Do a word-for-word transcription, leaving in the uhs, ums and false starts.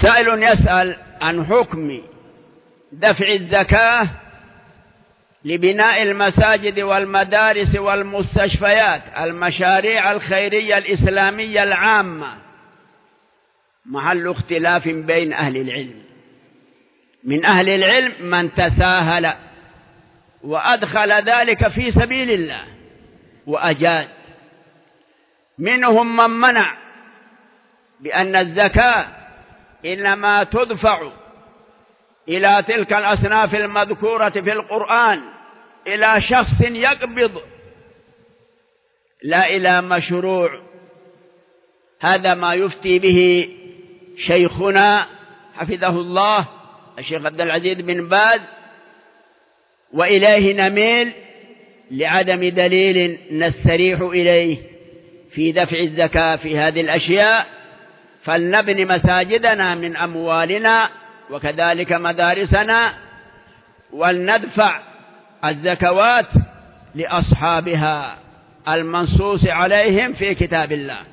سائل يسأل عن حكم دفع الزكاة لبناء المساجد والمدارس والمستشفيات، المشاريع الخيرية الإسلامية العامة، محل اختلاف بين أهل العلم. من أهل العلم من تساهل وأدخل ذلك في سبيل الله وأجاد، منهم من منع بأن الزكاة إنما تدفع إلى تلك الأصناف المذكورة في القرآن، إلى شخص يقبض لا إلى مشروع. هذا ما يفتي به شيخنا حفظه الله الشيخ عبد العزيز بن باز، وإليه نميل لعدم دليل نستريح إليه في دفع الزكاة في هذه الأشياء. فلنبني مساجدنا من أموالنا وكذلك مدارسنا، ولندفع الزكوات لأصحابها المنصوص عليهم في كتاب الله.